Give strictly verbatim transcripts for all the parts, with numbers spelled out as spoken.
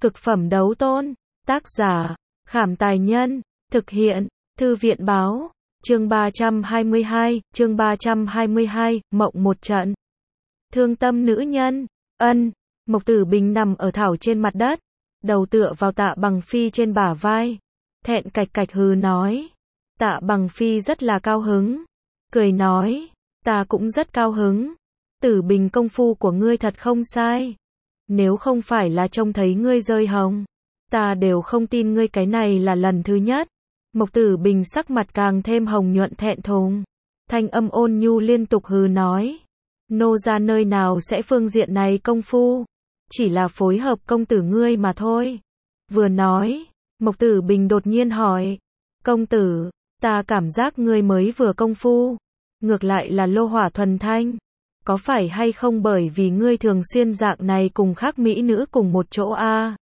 Cực phẩm đấu tôn. Tác giả, Khảm Tài Nhân. Thực hiện, Thư viện Báo. Chương ba trăm hai mươi hai, chương ba trăm hai mươi hai, mộng một trận. Thương tâm nữ nhân. Ân. Mộc Tử Bình nằm ở thảo trên mặt đất, đầu tựa vào Tạ Bằng Phi trên bả vai. Thẹn cạch cạch hừ nói. Tạ Bằng Phi rất là cao hứng. Cười nói, ta cũng rất cao hứng. Tử Bình công phu của ngươi thật không sai. Nếu không phải là trông thấy ngươi rơi hồng, ta đều không tin ngươi cái này là lần thứ nhất. Mộc Tử Bình sắc mặt càng thêm hồng nhuận thẹn thùng. Thanh âm ôn nhu liên tục hừ nói. Nô gia nơi nào sẽ phương diện này công phu. Chỉ là phối hợp công tử ngươi mà thôi. Vừa nói, Mộc Tử Bình đột nhiên hỏi. Công tử, ta cảm giác ngươi mới vừa công phu. Ngược lại là lô hỏa thuần thanh. Có phải hay không bởi vì ngươi thường xuyên dạng này cùng khác mỹ nữ cùng một chỗ a? À?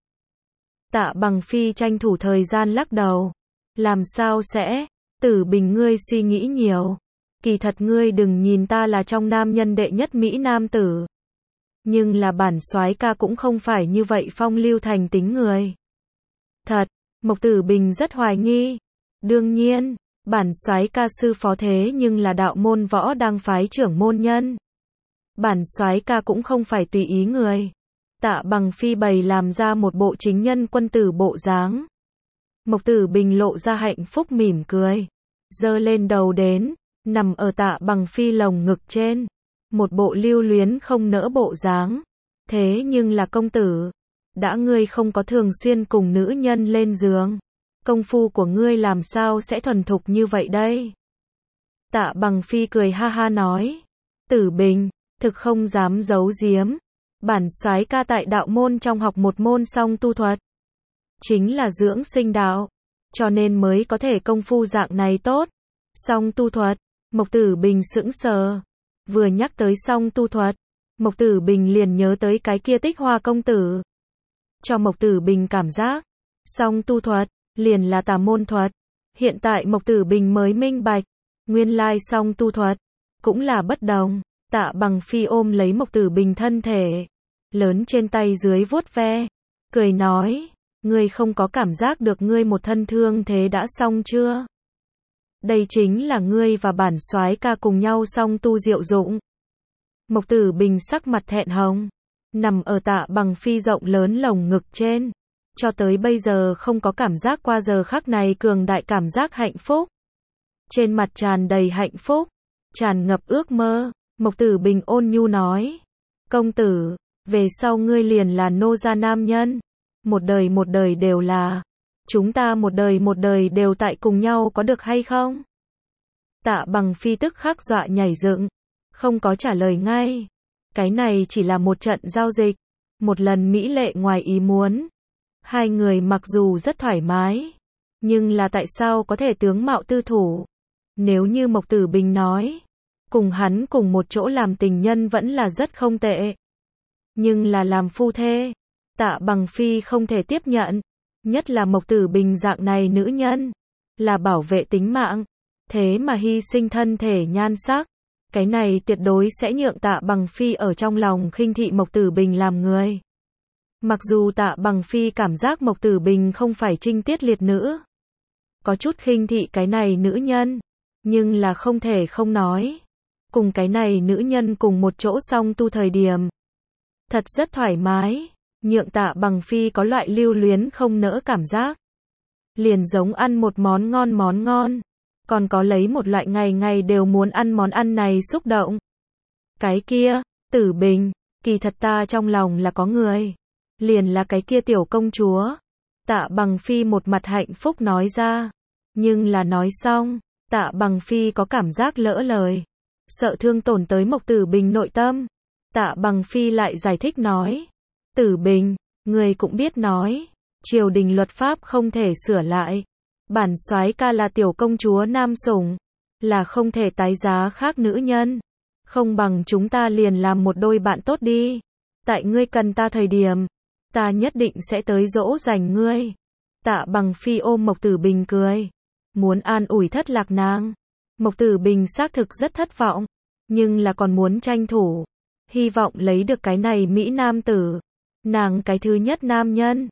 Tạ Bằng Phi tranh thủ thời gian lắc đầu. Làm sao sẽ? Tử Bình ngươi suy nghĩ nhiều. Kỳ thật ngươi đừng nhìn ta là trong nam nhân đệ nhất mỹ nam tử. Nhưng là bản soái ca cũng không phải như vậy phong lưu thành tính người. Thật, Mộc Tử Bình rất hoài nghi. Đương nhiên, bản soái ca sư phó thế nhưng là đạo môn võ đang phái trưởng môn nhân. Bản soái ca cũng không phải tùy ý người. Tạ Bằng Phi bày làm ra một bộ chính nhân quân tử bộ dáng. Mộc Tử Bình lộ ra hạnh phúc mỉm cười, giơ lên đầu đến, nằm ở Tạ Bằng Phi lồng ngực trên, một bộ lưu luyến không nỡ bộ dáng. Thế nhưng là công tử, đã ngươi không có thường xuyên cùng nữ nhân lên giường, công phu của ngươi làm sao sẽ thuần thục như vậy đây? Tạ Bằng Phi cười ha ha nói. Tử Bình, thực không dám giấu giếm, bản soái ca tại đạo môn trong học một môn song tu thuật, chính là dưỡng sinh đạo, cho nên mới có thể công phu dạng này tốt. Song tu thuật. Mộc Tử Bình sững sờ. Vừa nhắc tới song tu thuật, Mộc Tử Bình liền nhớ tới cái kia Tích Hoa công tử. Cho Mộc Tử Bình cảm giác, song tu thuật liền là tà môn thuật. Hiện tại Mộc Tử Bình mới minh bạch, nguyên lai song tu thuật cũng là bất đồng. Tạ Bằng Phi ôm lấy Mộc Tử Bình thân thể lớn trên tay dưới vuốt ve, cười nói, ngươi không có cảm giác được ngươi một thân thương thế đã xong chưa? Đây chính là ngươi và bản soái ca cùng nhau song tu diệu dụng. Mộc Tử Bình sắc mặt thẹn hồng, nằm ở Tạ Bằng Phi rộng lớn lồng ngực trên, cho tới bây giờ không có cảm giác qua giờ khắc này cường đại cảm giác hạnh phúc. Trên mặt tràn đầy hạnh phúc, tràn ngập ước mơ. Mộc Tử Bình ôn nhu nói, công tử, về sau ngươi liền là nô gia nam nhân, một đời một đời đều là, chúng ta một đời một đời đều tại cùng nhau có được hay không? Tạ Bằng Phi tức khắc dọa nhảy dựng, không có trả lời ngay. Cái này chỉ là một trận giao dịch, một lần mỹ lệ ngoài ý muốn. Hai người mặc dù rất thoải mái, nhưng là tại sao có thể tướng mạo tư thủ? Nếu như Mộc Tử Bình nói, cùng hắn cùng một chỗ làm tình nhân vẫn là rất không tệ. Nhưng là làm phu thê, Tạ Bằng Phi không thể tiếp nhận. Nhất là Mộc Tử Bình dạng này nữ nhân, là bảo vệ tính mạng, thế mà hy sinh thân thể nhan sắc. Cái này tuyệt đối sẽ nhượng Tạ Bằng Phi ở trong lòng khinh thị Mộc Tử Bình làm người. Mặc dù Tạ Bằng Phi cảm giác Mộc Tử Bình không phải trinh tiết liệt nữ, có chút khinh thị cái này nữ nhân, nhưng là không thể không nói. Cùng cái này nữ nhân cùng một chỗ song tu thời điểm, thật rất thoải mái, nhượng Tạ Bằng Phi có loại lưu luyến không nỡ cảm giác. Liền giống ăn một món ngon món ngon, còn có lấy một loại ngày ngày đều muốn ăn món ăn này xúc động. Cái kia, Tử Bình, kỳ thật ta trong lòng là có người, liền là cái kia tiểu công chúa. Tạ Bằng Phi một mặt hạnh phúc nói ra, nhưng là nói xong, Tạ Bằng Phi có cảm giác lỡ lời, sợ thương tổn tới Mộc Tử Bình nội tâm. Tạ Bằng Phi lại giải thích nói, Tử Bình, người cũng biết nói, triều đình luật pháp không thể sửa lại. Bản soái ca là tiểu công chúa nam sủng, là không thể tái giá khác nữ nhân. Không bằng chúng ta liền làm một đôi bạn tốt đi. Tại ngươi cần ta thời điểm, ta nhất định sẽ tới dỗ dành ngươi. Tạ Bằng Phi ôm Mộc Tử Bình cười, muốn an ủi thất lạc nàng. Mộc Tử Bình xác thực rất thất vọng, nhưng là còn muốn tranh thủ, hy vọng lấy được cái này mỹ nam tử. Nàng cái thứ nhất nam nhân,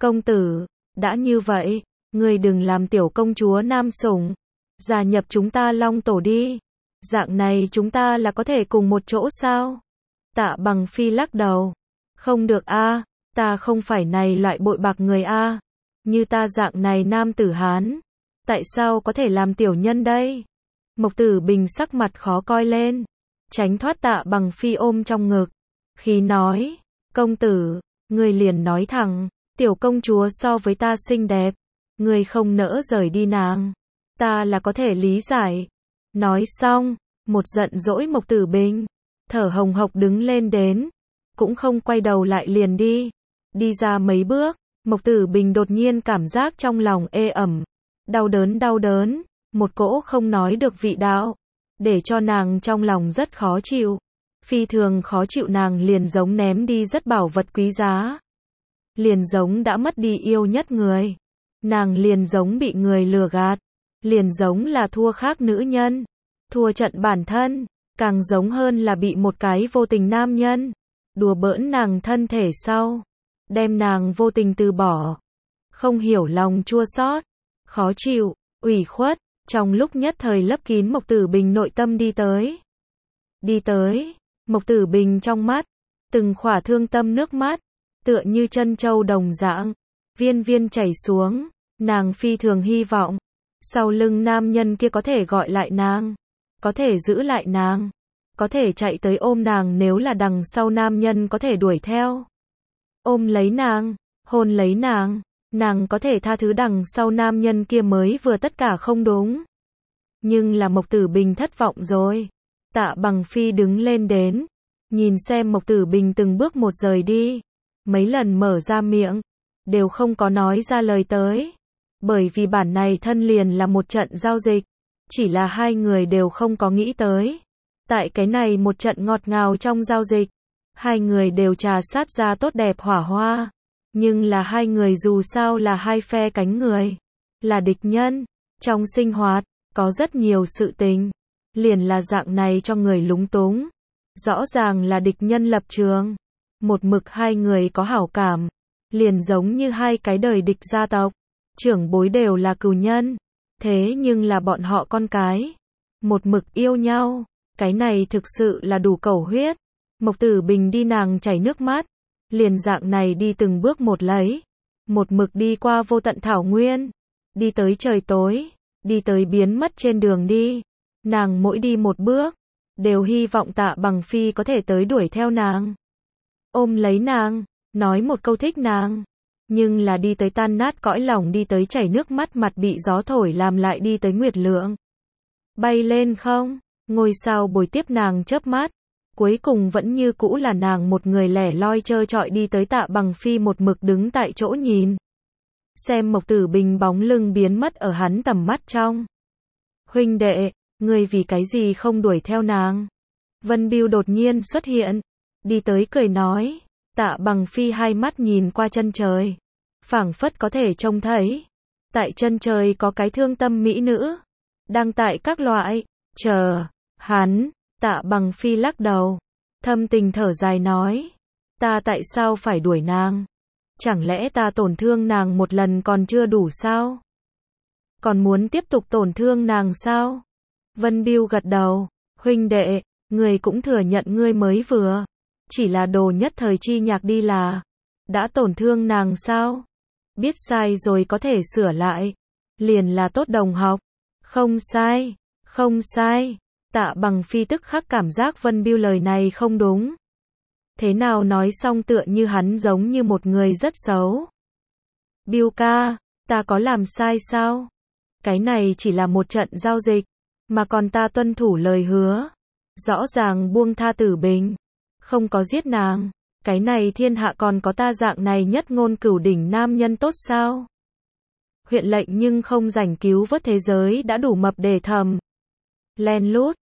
Công tử, đã như vậy, ngươi đừng làm tiểu công chúa nam sủng, gia nhập chúng ta Long Tổ đi. Dạng này chúng ta là có thể cùng một chỗ sao? Tạ Bằng Phi lắc đầu. Không được a, ta không phải này loại bội bạc người a. Như ta dạng này nam tử Hán, tại sao có thể làm tiểu nhân đây? Mộc Tử Bình sắc mặt khó coi lên, tránh thoát Tạ Bằng Phi ôm trong ngực, khi nói, công tử, người liền nói thẳng, tiểu công chúa so với ta xinh đẹp, người không nỡ rời đi nàng, ta là có thể lý giải. Nói xong, một giận dỗi Mộc Tử Bình, thở hồng hộc đứng lên đến, cũng không quay đầu lại liền đi. Đi ra mấy bước, Mộc Tử Bình đột nhiên cảm giác trong lòng ê ẩm, đau đớn đau đớn, một cỗ không nói được vị đạo, để cho nàng trong lòng rất khó chịu. Phi thường khó chịu, nàng liền giống ném đi rất bảo vật quý giá. Liền giống đã mất đi yêu nhất người. Nàng liền giống bị người lừa gạt. Liền giống là thua khác nữ nhân. Thua trận bản thân. Càng giống hơn là bị một cái vô tình nam nhân đùa bỡn nàng thân thể sau. Đem nàng vô tình từ bỏ. Không hiểu lòng chua xót, khó chịu, ủy khuất. Trong lúc nhất thời lấp kín Mộc Tử Bình nội tâm đi tới. Đi tới. Mộc Tử Bình trong mắt, từng khỏa thương tâm nước mắt, tựa như chân châu đồng dạng, viên viên chảy xuống, nàng phi thường hy vọng, sau lưng nam nhân kia có thể gọi lại nàng, có thể giữ lại nàng, có thể chạy tới ôm nàng nếu là đằng sau nam nhân có thể đuổi theo. Ôm lấy nàng, hôn lấy nàng, nàng có thể tha thứ đằng sau nam nhân kia mới vừa tất cả không đúng. Nhưng là Mộc Tử Bình thất vọng rồi. Tạ Bằng Phi đứng lên đến, nhìn xem Mộc Tử Bình từng bước một rời đi, mấy lần mở ra miệng, đều không có nói ra lời tới, bởi vì bản này thân liền là một trận giao dịch, chỉ là hai người đều không có nghĩ tới. Tại cái này một trận ngọt ngào trong giao dịch, hai người đều trà sát ra tốt đẹp hỏa hoa, nhưng là hai người dù sao là hai phe cánh người, là địch nhân, trong sinh hoạt, có rất nhiều sự tình. Liền là dạng này cho người lúng túng. Rõ ràng là địch nhân lập trường. Một mực hai người có hảo cảm. Liền giống như hai cái đời địch gia tộc. Trưởng bối đều là cừu nhân. Thế nhưng là bọn họ con cái. Một mực yêu nhau. Cái này thực sự là đủ cầu huyết. Mộc Tử Bình đi nàng chảy nước mắt. Liền dạng này đi từng bước một lấy. Một mực đi qua vô tận thảo nguyên. Đi tới trời tối. Đi tới biến mất trên đường đi. Nàng mỗi đi một bước, đều hy vọng Tạ Bằng Phi có thể tới đuổi theo nàng. Ôm lấy nàng, nói một câu thích nàng. Nhưng là đi tới tan nát cõi lòng, đi tới chảy nước mắt, mặt bị gió thổi làm lại đi tới nguyệt lượng. Bay lên không, ngôi sao bồi tiếp nàng chớp mắt. Cuối cùng vẫn như cũ là nàng một người lẻ loi trơ trọi đi tới. Tạ Bằng Phi một mực đứng tại chỗ nhìn. Xem Mộc Tử Bình bóng lưng biến mất ở hắn tầm mắt trong. Huynh đệ, ngươi vì cái gì không đuổi theo nàng? Vân Bưu đột nhiên xuất hiện, đi tới cười nói. Tạ Bằng Phi hai mắt nhìn qua chân trời, phảng phất có thể trông thấy, tại chân trời có cái thương tâm mỹ nữ, đang tại các loại, chờ, hắn. Tạ Bằng Phi lắc đầu, thâm tình thở dài nói, ta tại sao phải đuổi nàng? Chẳng lẽ ta tổn thương nàng một lần còn chưa đủ sao? Còn muốn tiếp tục tổn thương nàng sao? Vân Bưu gật đầu, huynh đệ, ngươi cũng thừa nhận ngươi mới vừa, chỉ là đồ nhất thời chi nhạc đi là, đã tổn thương nàng sao? Biết sai rồi có thể sửa lại, liền là tốt đồng học. Không sai, không sai. Tạ Bằng Phi tức khắc cảm giác Vân Bưu lời này không đúng. Thế nào nói xong tựa như hắn giống như một người rất xấu. Bưu ca, ta có làm sai sao? Cái này chỉ là một trận giao dịch, mà còn ta tuân thủ lời hứa. Rõ ràng buông tha Tử Bình, không có giết nàng. Cái này thiên hạ còn có ta dạng này nhất ngôn cửu đỉnh nam nhân tốt sao? Huyện lệnh nhưng không rảnh cứu vớt thế giới đã đủ mập để thầm. Len lút,